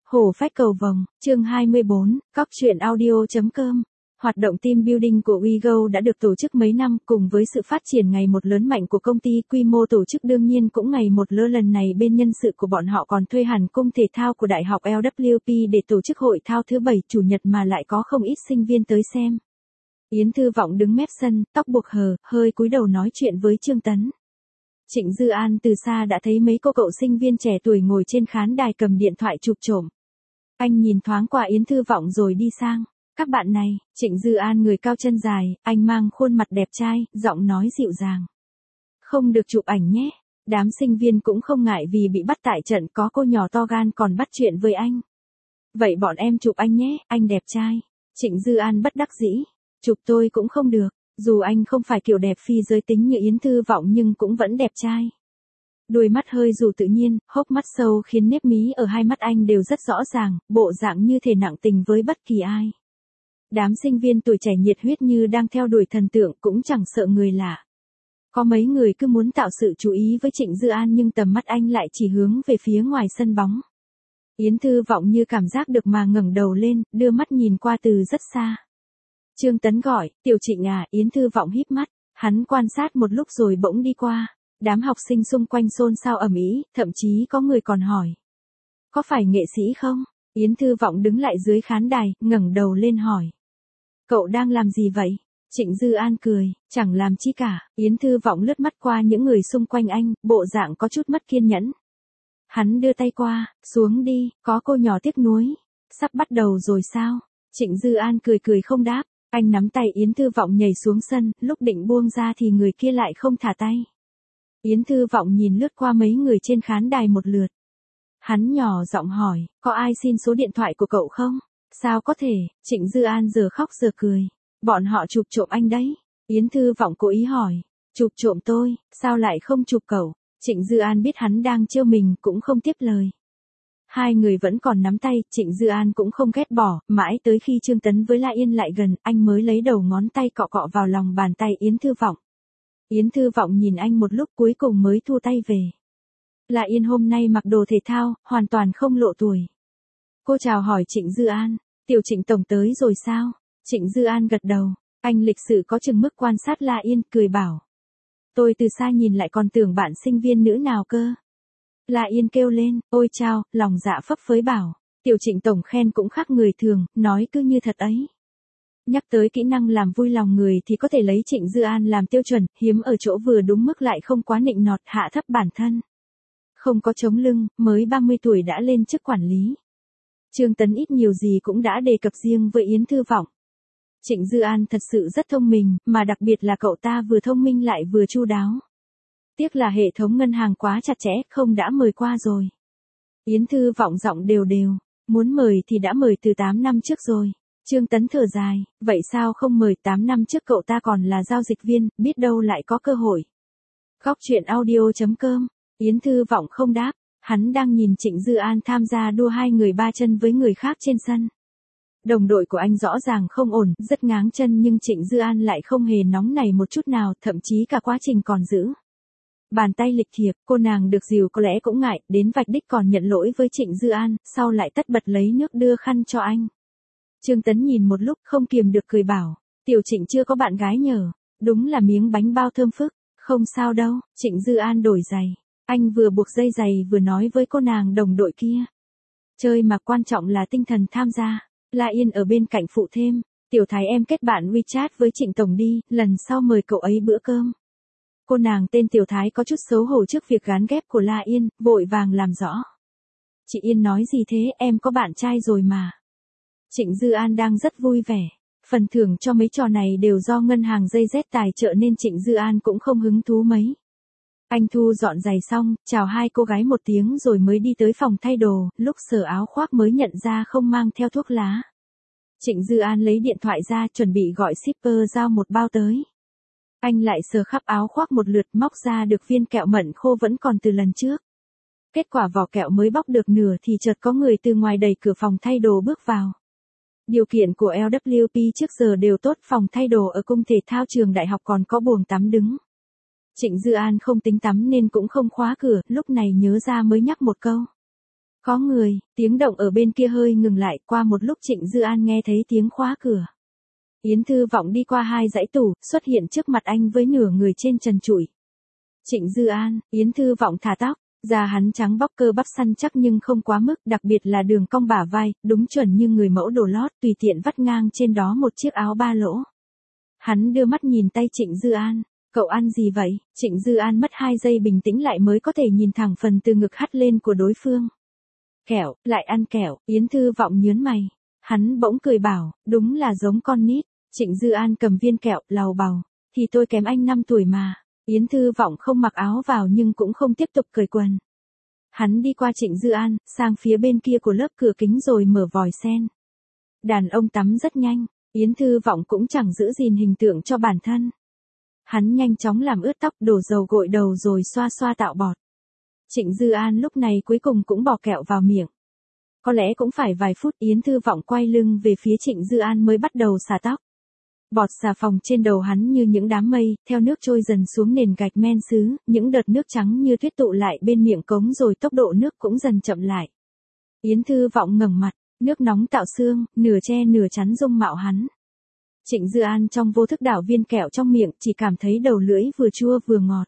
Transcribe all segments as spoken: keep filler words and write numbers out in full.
Hổ phách cầu vồng, chương hai mươi bốn, cóc truyện audio.com. Hoạt động team building của WeGo đã được tổ chức mấy năm, cùng với sự phát triển ngày một lớn mạnh của công ty, quy mô tổ chức đương nhiên cũng ngày một lớn. Lần này bên nhân sự của bọn họ còn thuê hẳn cung thể thao của Đại học lờ vê pê để tổ chức hội thao thứ bảy chủ nhật mà lại có không ít sinh viên tới xem. Yến Thư Vọng đứng mép sân, tóc buộc hờ, hơi cúi đầu nói chuyện với Trương Tấn. Trịnh Dư An từ xa đã thấy mấy cô cậu sinh viên trẻ tuổi ngồi trên khán đài cầm điện thoại chụp trộm. Anh nhìn thoáng qua Yến Thư Vọng rồi đi sang. Các bạn này, Trịnh Dư An người cao chân dài, anh mang khuôn mặt đẹp trai, giọng nói dịu dàng. Không được chụp ảnh nhé. Đám sinh viên cũng không ngại vì bị bắt tại trận, có cô nhỏ to gan còn bắt chuyện với anh. Vậy bọn em chụp anh nhé, anh đẹp trai. Trịnh Dư An bất đắc dĩ. Chụp tôi cũng không được, dù anh không phải kiểu đẹp phi giới tính như Yến Thư Vọng nhưng cũng vẫn đẹp trai. Đôi mắt hơi dù tự nhiên, hốc mắt sâu khiến nếp mí ở hai mắt anh đều rất rõ ràng, bộ dạng như thể nặng tình với bất kỳ ai. Đám sinh viên tuổi trẻ nhiệt huyết như đang theo đuổi thần tượng, cũng chẳng sợ người lạ. Có mấy người cứ muốn tạo sự chú ý với Trịnh Dư An nhưng tầm mắt anh lại chỉ hướng về phía ngoài sân bóng. Yến Thư Vọng như cảm giác được mà ngẩng đầu lên, đưa mắt nhìn qua từ rất xa. Trương Tấn gọi, Tiểu Trịnh à. Yến Thư Vọng híp mắt, hắn quan sát một lúc rồi bỗng đi qua. Đám học sinh xung quanh xôn xao ầm ĩ, thậm chí có người còn hỏi. Có phải nghệ sĩ không? Yến Thư Vọng đứng lại dưới khán đài, ngẩng đầu lên hỏi. Cậu đang làm gì vậy? Trịnh Dư An cười, chẳng làm chi cả. Yến Thư Vọng lướt mắt qua những người xung quanh anh, bộ dạng có chút mất kiên nhẫn. Hắn đưa tay qua, xuống đi, có cô nhỏ tiếc nuối. Sắp bắt đầu rồi sao? Trịnh Dư An cười cười không đáp. Anh nắm tay Yến Thư Vọng nhảy xuống sân, lúc định buông ra thì người kia lại không thả tay. Yến Thư Vọng nhìn lướt qua mấy người trên khán đài một lượt. Hắn nhỏ giọng hỏi, có ai xin số điện thoại của cậu không? Sao có thể? Trịnh Dư An giờ khóc giờ cười. Bọn họ chụp trộm anh đấy. Yến Thư Vọng cố ý hỏi, chụp trộm tôi, sao lại không chụp cậu? Trịnh Dư An biết hắn đang trêu mình, cũng không tiếp lời. Hai người vẫn còn nắm tay, Trịnh Dư An cũng không ghét bỏ, mãi tới khi Trương Tấn với La Yên lại gần, anh mới lấy đầu ngón tay cọ cọ vào lòng bàn tay Yến Thư Vọng. Yến Thư Vọng nhìn anh một lúc cuối cùng mới thu tay về. La Yên hôm nay mặc đồ thể thao, hoàn toàn không lộ tuổi. Cô chào hỏi Trịnh Dư An, Tiểu Trịnh tổng tới rồi sao? Trịnh Dư An gật đầu, anh lịch sự có chừng mức quan sát La Yên, cười bảo. Tôi từ xa nhìn lại còn tưởng bạn sinh viên nữ nào cơ. La Yên kêu lên, ôi chao, lòng dạ phấp phới bảo. Tiểu Trịnh tổng khen cũng khác người thường, nói cứ như thật ấy. Nhắc tới kỹ năng làm vui lòng người thì có thể lấy Trịnh Dư An làm tiêu chuẩn, hiếm ở chỗ vừa đúng mức lại không quá nịnh nọt, hạ thấp bản thân. Không có chống lưng, mới ba mươi tuổi đã lên chức quản lý. Trương Tấn ít nhiều gì cũng đã đề cập riêng với Yến Thư Vọng. Trịnh Dư An thật sự rất thông minh, mà đặc biệt là cậu ta vừa thông minh lại vừa chu đáo. Tiếc là hệ thống ngân hàng quá chặt chẽ, không đã mời qua rồi. Yến Thư Vọng giọng đều đều, muốn mời thì đã mời từ tám năm trước rồi. Trương Tấn thở dài, vậy sao không mời, tám năm trước cậu ta còn là giao dịch viên, biết đâu lại có cơ hội. Góc truyện audio.com. Yến Thư Vọng không đáp, hắn đang nhìn Trịnh Dư An tham gia đua hai người ba chân với người khác trên sân. Đồng đội của anh rõ ràng không ổn, rất ngáng chân nhưng Trịnh Dư An lại không hề nóng nảy một chút nào, thậm chí cả quá trình còn giữ. Bàn tay lịch thiệp, cô nàng được dìu có lẽ cũng ngại, đến vạch đích còn nhận lỗi với Trịnh Dư An, sau lại tất bật lấy nước đưa khăn cho anh. Trương Tấn nhìn một lúc không kiềm được cười bảo, Tiểu Trịnh chưa có bạn gái nhờ, đúng là miếng bánh bao thơm phức, không sao đâu. Trịnh Dư An đổi giày, anh vừa buộc dây giày vừa nói với cô nàng đồng đội kia. Chơi mà quan trọng là tinh thần tham gia. La Yên ở bên cạnh phụ thêm, Tiểu Thái em kết bạn WeChat với Trịnh Tổng đi, lần sau mời cậu ấy bữa cơm. Cô nàng tên Tiểu Thái có chút xấu hổ trước việc gán ghép của La Yên, vội vàng làm rõ. Chị Yên nói gì thế, em có bạn trai rồi mà. Trịnh Dư An đang rất vui vẻ. Phần thưởng cho mấy trò này đều do ngân hàng dây dét tài trợ nên Trịnh Dư An cũng không hứng thú mấy. Anh thu dọn giày xong, chào hai cô gái một tiếng rồi mới đi tới phòng thay đồ, lúc sờ áo khoác mới nhận ra không mang theo thuốc lá. Trịnh Dư An lấy điện thoại ra chuẩn bị gọi shipper giao một bao tới. Anh lại sờ khắp áo khoác một lượt, móc ra được viên kẹo mận khô vẫn còn từ lần trước. Kết quả vỏ kẹo mới bóc được nửa thì chợt có người từ ngoài đẩy cửa phòng thay đồ bước vào. Điều kiện của lờ vê pê trước giờ đều tốt, phòng thay đồ ở cung thể thao trường đại học còn có buồng tắm đứng. Trịnh Dư An không tính tắm nên cũng không khóa cửa, lúc này nhớ ra mới nhắc một câu. Có người, tiếng động ở bên kia hơi ngừng lại, qua một lúc Trịnh Dư An nghe thấy tiếng khóa cửa. Yến Thư Vọng đi qua hai dãy tủ, xuất hiện trước mặt anh với nửa người trên trần trụi. Trịnh Dư An, Yến Thư Vọng thả tóc, da hắn trắng bóc cơ bắp săn chắc nhưng không quá mức, đặc biệt là đường cong bả vai, đúng chuẩn như người mẫu đồ lót, tùy tiện vắt ngang trên đó một chiếc áo ba lỗ. Hắn đưa mắt nhìn tay Trịnh Dư An, cậu ăn gì vậy? Trịnh Dư An mất hai giây bình tĩnh lại mới có thể nhìn thẳng phần từ ngực hắt lên của đối phương. Kẹo, lại ăn kẹo, Yến Thư Vọng nhớn mày. Hắn bỗng cười bảo, đúng là giống con nít. Trịnh Dư An cầm viên kẹo, lầu bầu, thì tôi kém anh năm tuổi mà. Yến Thư Vọng không mặc áo vào nhưng cũng không tiếp tục cởi quần. Hắn đi qua Trịnh Dư An, sang phía bên kia của lớp cửa kính rồi mở vòi sen. Đàn ông tắm rất nhanh, Yến Thư Vọng cũng chẳng giữ gìn hình tượng cho bản thân. Hắn nhanh chóng làm ướt tóc, đổ dầu gội đầu rồi xoa xoa tạo bọt. Trịnh Dư An lúc này cuối cùng cũng bỏ kẹo vào miệng. Có lẽ cũng phải vài phút Yến Thư Vọng quay lưng về phía Trịnh Dư An mới bắt đầu xả tóc. Bọt xà phòng trên đầu hắn như những đám mây, theo nước trôi dần xuống nền gạch men sứ, những đợt nước trắng như tuyết tụ lại bên miệng cống rồi tốc độ nước cũng dần chậm lại. Yến Thư Vọng ngẩng mặt, nước nóng tạo xương, nửa che nửa chắn dung mạo hắn. Trịnh Dư An trong vô thức đảo viên kẹo trong miệng, chỉ cảm thấy đầu lưỡi vừa chua vừa ngọt.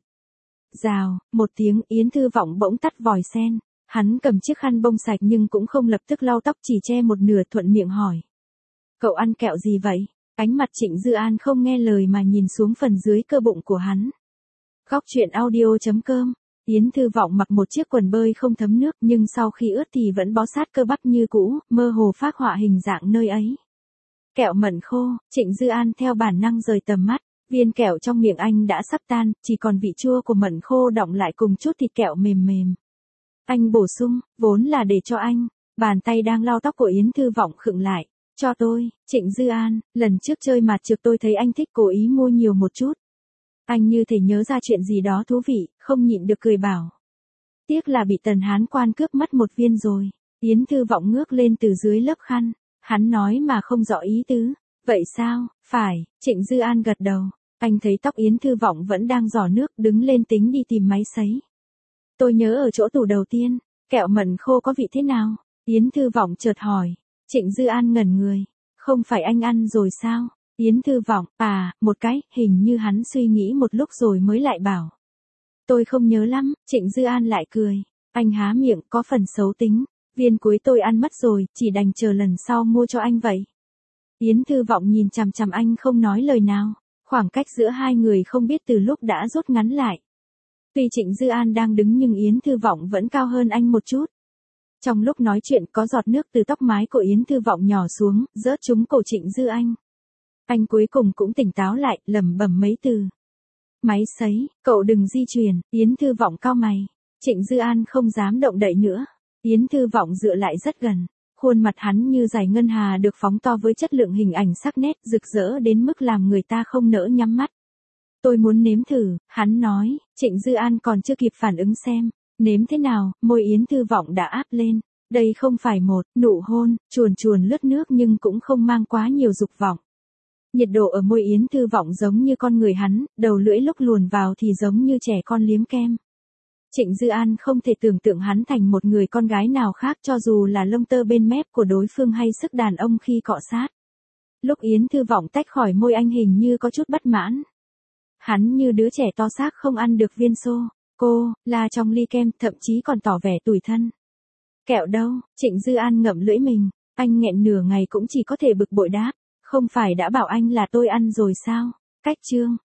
Rào, một tiếng, Yến Thư Vọng bỗng tắt vòi sen. Hắn cầm chiếc khăn bông sạch nhưng cũng không lập tức lau tóc, chỉ che một nửa, thuận miệng hỏi. Cậu ăn kẹo gì vậy? Ánh mặt Trịnh Dư An không nghe lời mà nhìn xuống phần dưới cơ bụng của hắn. Góc truyện audio chấm com. Yến Thư Vọng mặc một chiếc quần bơi không thấm nước nhưng sau khi ướt thì vẫn bó sát cơ bắp như cũ, mơ hồ phác họa hình dạng nơi ấy. Kẹo mận khô, Trịnh Dư An theo bản năng rời tầm mắt, viên kẹo trong miệng anh đã sắp tan, chỉ còn vị chua của mận khô đọng lại cùng chút thịt kẹo mềm mềm. Anh bổ sung, vốn là để cho anh. Bàn tay đang lau tóc của Yến Thư Vọng khựng lại. Cho tôi, Trịnh Dư An, lần trước chơi mạt trược tôi thấy anh thích cố ý mua nhiều một chút. Anh như thể nhớ ra chuyện gì đó thú vị, không nhịn được cười bảo. Tiếc là bị Tần Hán Quan cướp mất một viên rồi. Yến Thư Vọng ngước lên từ dưới lớp khăn. Hắn nói mà không rõ ý tứ. Vậy sao? Phải, Trịnh Dư An gật đầu. Anh thấy tóc Yến Thư Vọng vẫn đang giỏ nước, đứng lên tính đi tìm máy sấy. Tôi nhớ ở chỗ tủ đầu tiên, kẹo mận khô có vị thế nào? Yến Thư Vọng chợt hỏi. Trịnh Dư An ngẩn người. Không phải anh ăn rồi sao? Yến Thư Vọng, à, một cái, hình như hắn suy nghĩ một lúc rồi mới lại bảo. Tôi không nhớ lắm, Trịnh Dư An lại cười. Anh há miệng, có phần xấu tính. Viên cuối tôi ăn mất rồi, chỉ đành chờ lần sau mua cho anh vậy. Yến Thư Vọng nhìn chằm chằm anh không nói lời nào. Khoảng cách giữa hai người không biết từ lúc đã rút ngắn lại. Tuy Trịnh Dư An đang đứng nhưng Yến Thư Vọng vẫn cao hơn anh một chút. Trong lúc nói chuyện có giọt nước từ tóc mái của Yến Thư Vọng nhỏ xuống, rớt trúng cổ Trịnh Dư An. Anh cuối cùng cũng tỉnh táo lại, lẩm bẩm mấy từ. Máy sấy, cậu đừng di chuyển, Yến Thư Vọng cau mày. Trịnh Dư An không dám động đậy nữa. Yến Thư Vọng dựa lại rất gần. Khuôn mặt hắn như dải ngân hà được phóng to với chất lượng hình ảnh sắc nét rực rỡ đến mức làm người ta không nỡ nhắm mắt. Tôi muốn nếm thử, hắn nói. Trịnh Dư An còn chưa kịp phản ứng xem. Nếm thế nào, môi Yến Thư Vọng đã áp lên. Đây không phải một nụ hôn, chuồn chuồn lướt nước nhưng cũng không mang quá nhiều dục vọng. Nhiệt độ ở môi Yến Thư Vọng giống như con người hắn, đầu lưỡi lúc luồn vào thì giống như trẻ con liếm kem. Trịnh Dư An không thể tưởng tượng hắn thành một người con gái nào khác cho dù là lông tơ bên mép của đối phương hay sức đàn ông khi cọ sát. Lúc Yến Thư Vọng tách khỏi môi anh hình như có chút bất mãn. Hắn như đứa trẻ to xác không ăn được viên xô. Cô, là trong ly kem, thậm chí còn tỏ vẻ tủi thân. Kẹo đâu? Trịnh Dư An ngậm lưỡi mình. Anh nghẹn nửa ngày cũng chỉ có thể bực bội đáp. Không phải đã bảo anh là tôi ăn rồi sao? Cách chương.